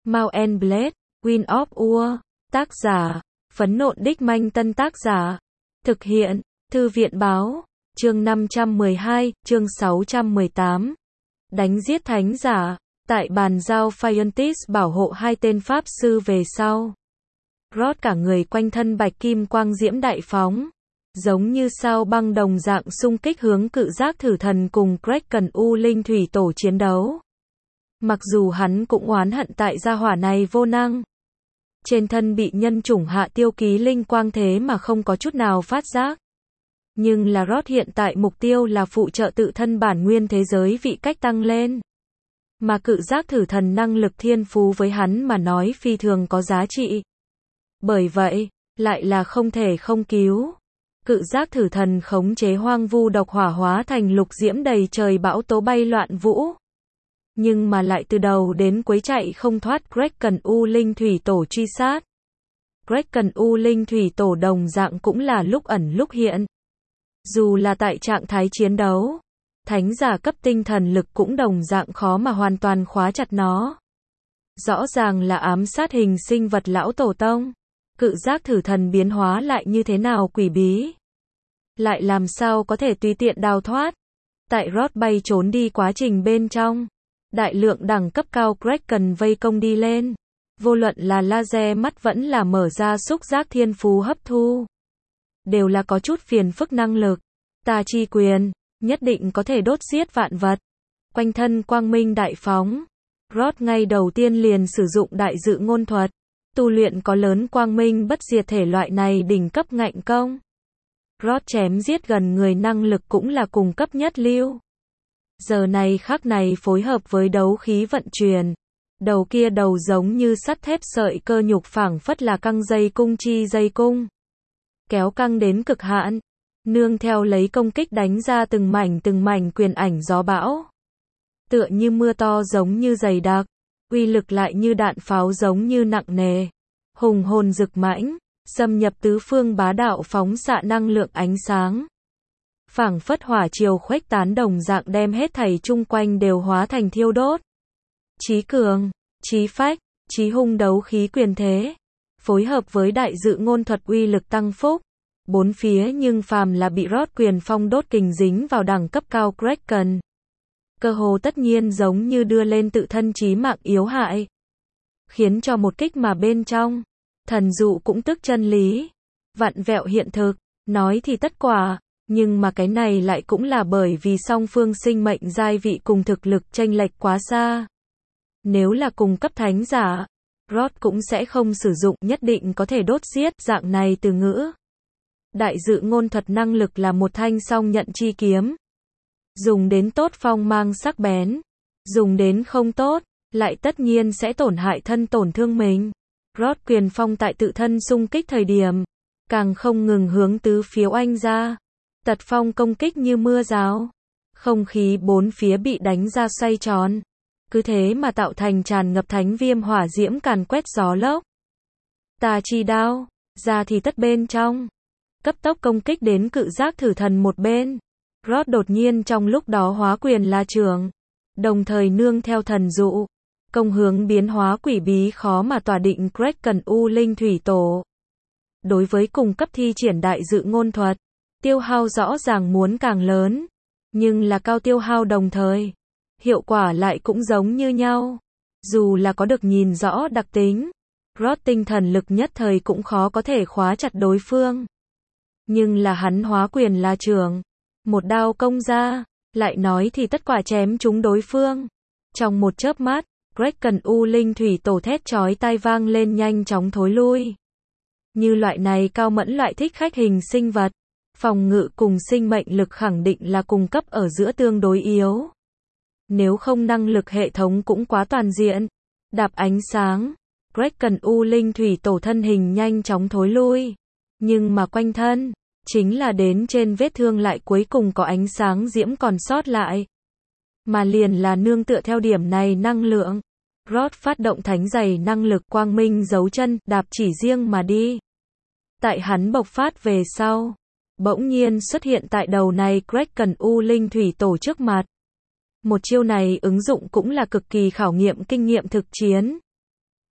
Mount and Blade, Wind of War. Tác giả, Phấn Nộn Đích Manh. Tân tác giả, thực hiện, Thư viện Báo. Chương 512, chương 618. Đánh giết thánh giả. Tại bàn giao Phiontis bảo hộ hai tên pháp sư về sau. Rod cả người quanh thân bạch kim quang diễm đại phóng, giống như sao băng đồng dạng xung kích hướng cự giác thử thần cùng Kraken U Linh Thủy Tổ chiến đấu. Mặc dù hắn cũng oán hận tại gia hỏa này vô năng. Trên thân bị nhân chủng hạ tiêu ký linh quang thế mà không có chút nào phát giác. Nhưng là Rod hiện tại mục tiêu là phụ trợ tự thân bản nguyên thế giới vị cách tăng lên. Mà cự giác thử thần năng lực thiên phú với hắn mà nói phi thường có giá trị. Bởi vậy, lại là không thể không cứu. Cự giác thử thần khống chế hoang vu độc hỏa hóa thành lục diễm đầy trời bão tố bay loạn vũ. Nhưng mà lại từ đầu đến cuối chạy không thoát Kraken U Linh Thủy Tổ truy sát. Kraken U Linh Thủy Tổ đồng dạng cũng là lúc ẩn lúc hiện. Dù là tại trạng thái chiến đấu, thánh giả cấp tinh thần lực cũng đồng dạng khó mà hoàn toàn khóa chặt nó. Rõ ràng là ám sát hình sinh vật lão tổ tông. Cự giác thử thần biến hóa lại như thế nào quỷ bí. Lại làm sao có thể tùy tiện đào thoát. Tại Rod bay trốn đi quá trình bên trong, đại lượng đẳng cấp cao Kraken vây công đi lên. Vô luận là laser mắt vẫn là mở ra xúc giác thiên phú hấp thu. Đều là có chút phiền phức năng lực. Tà chi quyền, nhất định có thể đốt giết vạn vật. Quanh thân quang minh đại phóng. Rod ngay đầu tiên liền sử dụng đại dự ngôn thuật. Tu luyện có lớn quang minh bất diệt thể loại này đỉnh cấp ngạnh công. Rod chém giết gần người năng lực cũng là cùng cấp nhất lưu. Giờ này khắc này phối hợp với đấu khí vận chuyển. Đầu kia đầu giống như sắt thép sợi cơ nhục phảng phất là căng dây cung chi dây cung. Kéo căng đến cực hạn. Nương theo lấy công kích đánh ra từng mảnh quyền ảnh gió bão. Tựa như mưa to giống như dày đặc. Uy lực lại như đạn pháo giống như nặng nề. Hùng hồn rực mãnh, xâm nhập tứ phương bá đạo phóng xạ năng lượng ánh sáng. Phảng phất hỏa triều khuếch tán đồng dạng đem hết thảy chung quanh đều hóa thành thiêu đốt. Chí cường, chí phách, chí hung đấu khí quyền thế. Phối hợp với đại dự ngôn thuật uy lực tăng phúc. Bốn phía nhưng phàm là bị Rod quyền phong đốt kình dính vào đẳng cấp cao Kraken. Cơ hồ tất nhiên giống như đưa lên tự thân chí mạng yếu hại. Khiến cho một kích mà bên trong, thần dụ cũng tức chân lý. Vặn vẹo hiện thực, nói thì tất quả, nhưng mà cái này lại cũng là bởi vì song phương sinh mệnh giai vị cùng thực lực chênh lệch quá xa. Nếu là cùng cấp thánh giả, Rod cũng sẽ không sử dụng nhất định có thể đốt giết dạng này từ ngữ. Đại dự ngôn thuật năng lực là một thanh song nhận chi kiếm. Dùng đến tốt phong mang sắc bén, dùng đến không tốt, lại tất nhiên sẽ tổn hại thân tổn thương mình. Rod quyền phong tại tự thân xung kích thời điểm, càng không ngừng hướng tứ phía oanh ra. Tật phong công kích như mưa rào. Không khí bốn phía bị đánh ra xoay tròn. Cứ thế mà tạo thành tràn ngập thánh viêm hỏa diễm càn quét gió lốc. Tà chi đao, ra thì tất bên trong. Cấp tốc công kích đến cự giác thử thần một bên. Rod đột nhiên trong lúc đó hóa quyền la trường. Đồng thời nương theo thần dụ. Công hướng biến hóa quỷ bí khó mà tỏa định Kraken U Linh Thủy Tổ. Đối với cùng cấp thi triển đại dự ngôn thuật, tiêu hao rõ ràng muốn càng lớn. Nhưng là cao tiêu hao đồng thời. Hiệu quả lại cũng giống như nhau. Dù là có được nhìn rõ đặc tính, Rod tinh thần lực nhất thời cũng khó có thể khóa chặt đối phương. Nhưng là hắn hóa quyền la trường. Một đao công ra, lại nói thì tất quả chém trúng đối phương. Trong một chớp mắt, Kraken U Linh Thủy Tổ thét chói tai vang lên nhanh chóng thối lui. Như loại này cao mẫn loại thích khách hình sinh vật, phòng ngự cùng sinh mệnh lực khẳng định là cùng cấp ở giữa tương đối yếu. Nếu không năng lực hệ thống cũng quá toàn diện. Đạp ánh sáng, Kraken U Linh Thủy Tổ thân hình nhanh chóng thối lui. Nhưng mà quanh thân, chính là đến trên vết thương lại cuối cùng có ánh sáng diễm còn sót lại. Mà liền là nương tựa theo điểm này năng lượng. Rod phát động thánh giày năng lực quang minh dấu chân, đạp chỉ riêng mà đi. Tại hắn bộc phát về sau, bỗng nhiên xuất hiện tại đầu này Kraken U Linh Thủy Tổ trước mặt. Một chiêu này ứng dụng cũng là cực kỳ khảo nghiệm kinh nghiệm thực chiến.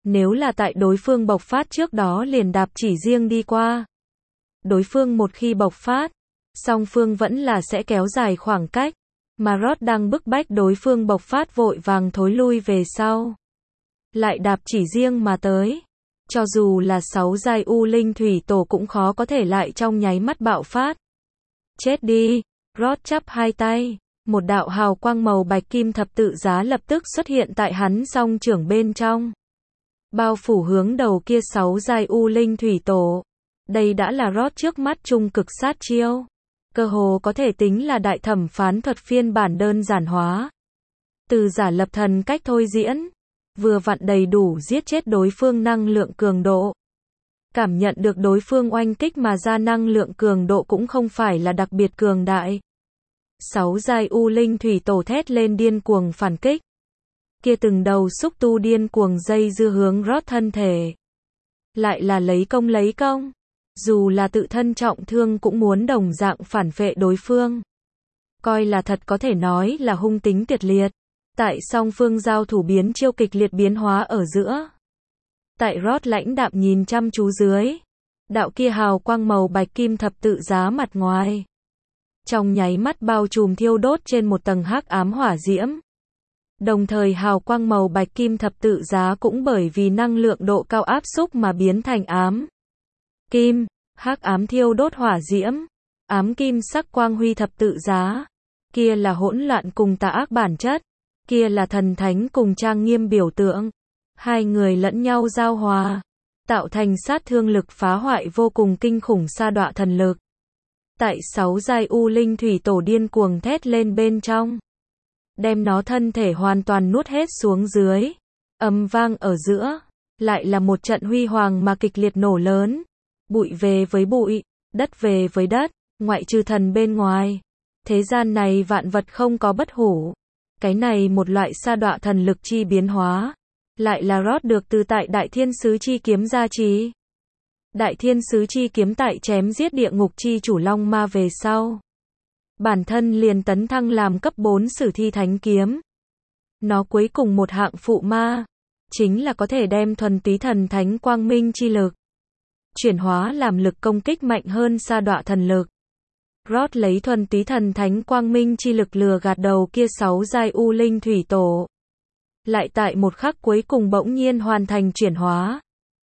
Nếu là tại đối phương bộc phát trước đó liền đạp chỉ riêng đi qua. Đối phương một khi bộc phát, song phương vẫn là sẽ kéo dài khoảng cách, mà Rod đang bức bách đối phương bộc phát vội vàng thối lui về sau. Lại đạp chỉ riêng mà tới. Cho dù là 6 giai U Linh Thủy Tổ cũng khó có thể lại trong nháy mắt bạo phát. Chết đi, Rod chắp hai tay, một đạo hào quang màu bạch kim thập tự giá lập tức xuất hiện tại hắn song trưởng bên trong. Bao phủ hướng đầu kia 6 giai U Linh Thủy Tổ. Đây đã là Rod trước mắt trung cực sát chiêu. Cơ hồ có thể tính là đại thẩm phán thuật phiên bản đơn giản hóa. Từ giả lập thần cách thôi diễn. Vừa vặn đầy đủ giết chết đối phương năng lượng cường độ. Cảm nhận được đối phương oanh kích mà ra năng lượng cường độ cũng không phải là đặc biệt cường đại. 6 giai U Linh Thủy Tổ thét lên điên cuồng phản kích. Kia từng đầu xúc tu điên cuồng dây dưa hướng Rod thân thể. Lại là lấy công. Dù là tự thân trọng thương cũng muốn đồng dạng phản vệ đối phương. Coi là thật có thể nói là hung tính tuyệt liệt. Tại song phương giao thủ biến chiêu kịch liệt biến hóa ở giữa. Tại Rod lãnh đạm nhìn chăm chú dưới. Đạo kia hào quang màu bạch kim thập tự giá mặt ngoài. Trong nháy mắt bao trùm thiêu đốt trên một tầng hắc ám hỏa diễm. Đồng thời hào quang màu bạch kim thập tự giá cũng bởi vì năng lượng độ cao áp xúc mà biến thành ám kim, hắc ám thiêu đốt hỏa diễm, ám kim sắc quang huy thập tự giá. Kia là hỗn loạn cùng tà ác bản chất, kia là thần thánh cùng trang nghiêm biểu tượng. Hai người lẫn nhau giao hòa, tạo thành sát thương lực phá hoại vô cùng kinh khủng sa đọa thần lực. Tại 6 giai U Linh Thủy Tổ điên cuồng thét lên bên trong, đem nó thân thể hoàn toàn nuốt hết xuống dưới. Âm vang ở giữa, lại là một trận huy hoàng mà kịch liệt nổ lớn. Bụi về với bụi, đất về với đất, ngoại trừ thần bên ngoài. Thế gian này vạn vật không có bất hủ. Cái này một loại sa đọa thần lực chi biến hóa. Lại là Rod được từ tại Đại Thiên Sứ Chi Kiếm gia trì. Đại Thiên Sứ Chi Kiếm tại chém giết địa ngục chi chủ Long Ma về sau. Bản thân liền tấn thăng làm cấp 4 Sử Thi Thánh Kiếm. Nó cuối cùng một hạng phụ ma. Chính là có thể đem thuần túy thần thánh quang minh chi lực. Chuyển hóa làm lực công kích mạnh hơn sa đọa thần lực. Rod lấy thuần túy thần thánh quang minh chi lực lừa gạt đầu kia 6 giai U Linh Thủy Tổ. Lại tại một khắc cuối cùng bỗng nhiên hoàn thành chuyển hóa.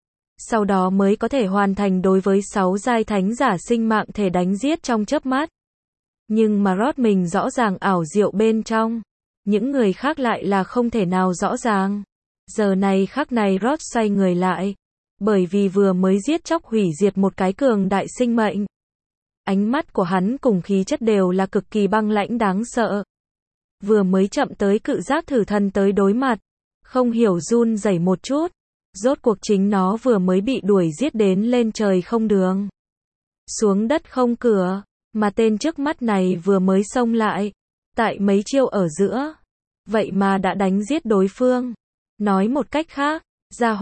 Sau đó mới có thể hoàn thành đối với 6 giai thánh giả sinh mạng thể đánh giết trong chớp mắt. Nhưng mà Rod mình rõ ràng ảo diệu bên trong. Những người khác lại là không thể nào rõ ràng. Giờ này khắc này Rod xoay người lại. Bởi vì vừa mới giết chóc hủy diệt một cái cường đại sinh mệnh. Ánh mắt của hắn cùng khí chất đều là cực kỳ băng lãnh đáng sợ. Vừa mới chậm tới cự giác thử thần tới đối mặt. Không hiểu run rẩy một chút. Rốt cuộc chính nó vừa mới bị đuổi giết đến lên trời không đường. Xuống đất không cửa. Mà tên trước mắt này vừa mới xông lại. Tại mấy chiêu ở giữa. Vậy mà đã đánh giết đối phương. Nói một cách khác. Gia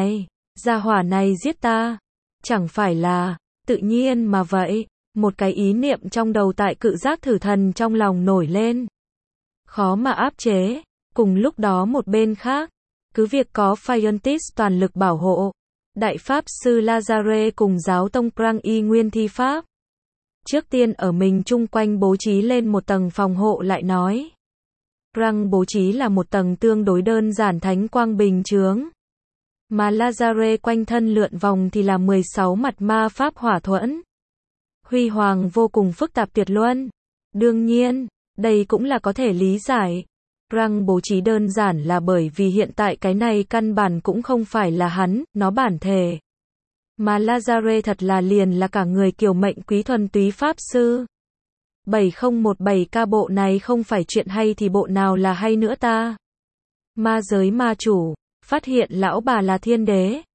hỏa này giết ta. Chẳng phải là. Tự nhiên mà vậy. Một cái ý niệm trong đầu tại cự giác thử thần trong lòng nổi lên. Khó mà áp chế. Cùng lúc đó một bên khác. Cứ việc có Phiontis toàn lực bảo hộ. Đại Pháp Sư Lazare cùng giáo tông Krang y nguyên thi pháp. Trước tiên ở mình chung quanh bố trí lên một tầng phòng hộ lại nói. Krang bố trí là một tầng tương đối đơn giản thánh quang bình chướng. Mà Lazare quanh thân lượn vòng thì là 16 mặt ma pháp hỏa thuẫn. Huy hoàng vô cùng phức tạp tuyệt luân. Đương nhiên, đây cũng là có thể lý giải. Krang bố trí đơn giản là bởi vì hiện tại cái này căn bản cũng không phải là hắn, nó bản thể. Mà Lazare thật là liền là cả người kiều mệnh quý thuần túy pháp sư. 7017K bộ này không phải chuyện hay thì bộ nào là hay nữa ta. Ma giới ma chủ, phát hiện lão bà là thiên đế.